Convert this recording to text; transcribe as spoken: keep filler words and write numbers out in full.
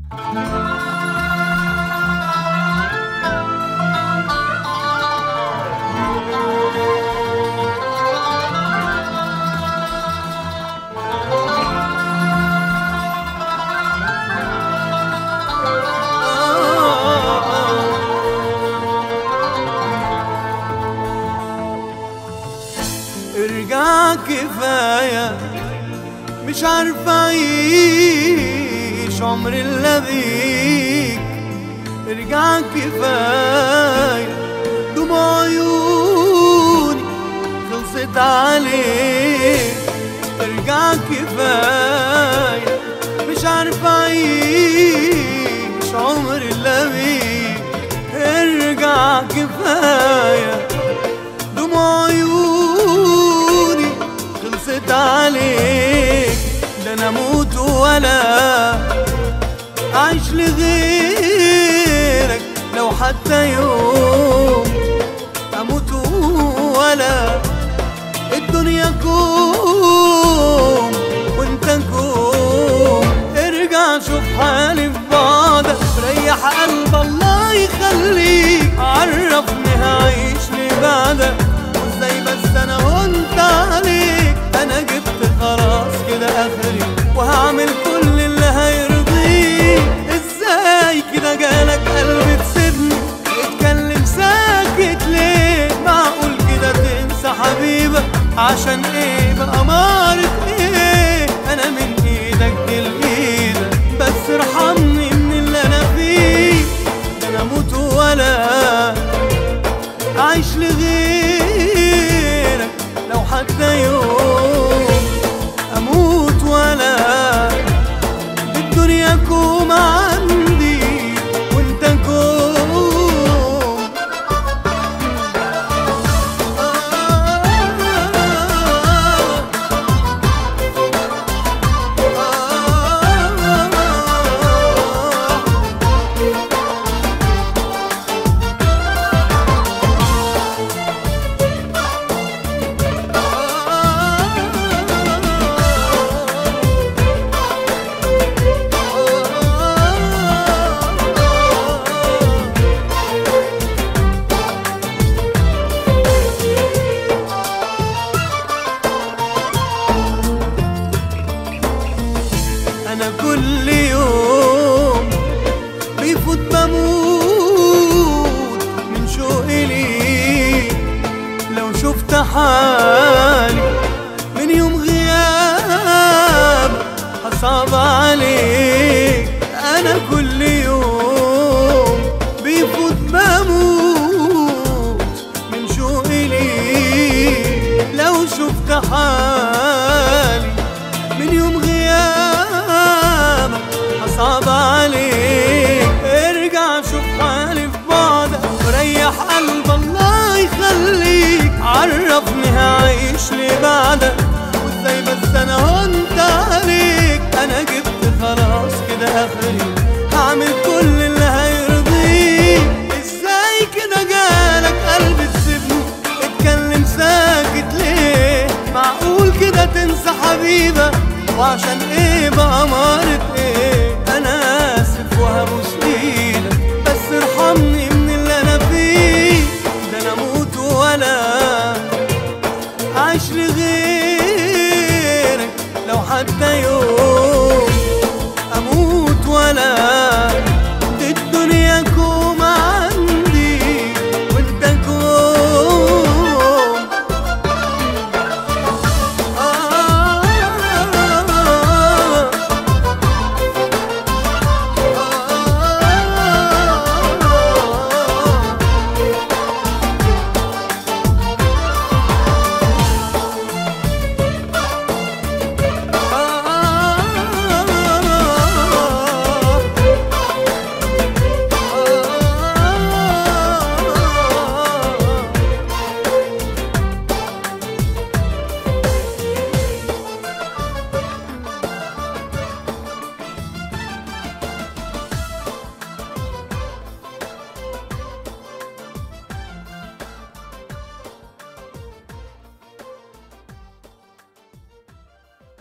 ارجع كفاية، مش عارف اعيش عمر الا بيك. ارجع كفاية، دموع عيوني خلصت عليك. ارجع كفاية، مش عارف اعيش عمر الا بيك. ارجع كفاية، دموع عيوني خلصت عليك. ده انا اموت ولا اعيش لغيرك لو حتى يوم. اموت ولا الدنيا كوم وانت كوم. ارجع شوف حالي في بعضك، ريح قلب الله يخليك. عرفني هعيش لبعدك وازاي، بس انا وانت عليك. انا جبت خلاص كده اخري، وهعمل كل اللي هيرضيك. ازاي كده جالك قلب تسيبني؟ اتكلم ساكت ليه؟ معقول كده تنسى حبيبك؟ عشان ايه بقى مارت ايه؟ انا من ايدك دي لايدك، بس ارحمني من اللي انا فيه. ده انا اموت ولا اعيش لغيرك لو حتى يوم. اموت ولا الدنيا كوم عندي وانت كوم. أنا كل يوم بيفوت بموت من شوقي ليك. لو شفت حالي من يوم غياب هصعب عليك. أنا كل يوم بيفوت بموت من شوقي ليك. لو شفت حالي من يوم غياب صعب عليك. ارجع شوف حالي في بعدك، وريح قلب الله يخليك. عرفني هعيش لبعدك وازاي، بس انا وانت عليك. انا جبت خلاص كده اخري، هعمل كل اللي هيرضيك. ازاي كده جالك قلب تسيبني؟ اتكلم ساكت ليه؟ معقول كده تنسى حبيبك؟ وعشان ايه بقى مارت ايه؟ انا اسف وهبوس ايدك، بس ارحمني من اللي انا فيه. ده انا اموت ولا اعيش لغيرك لو حتى يوم.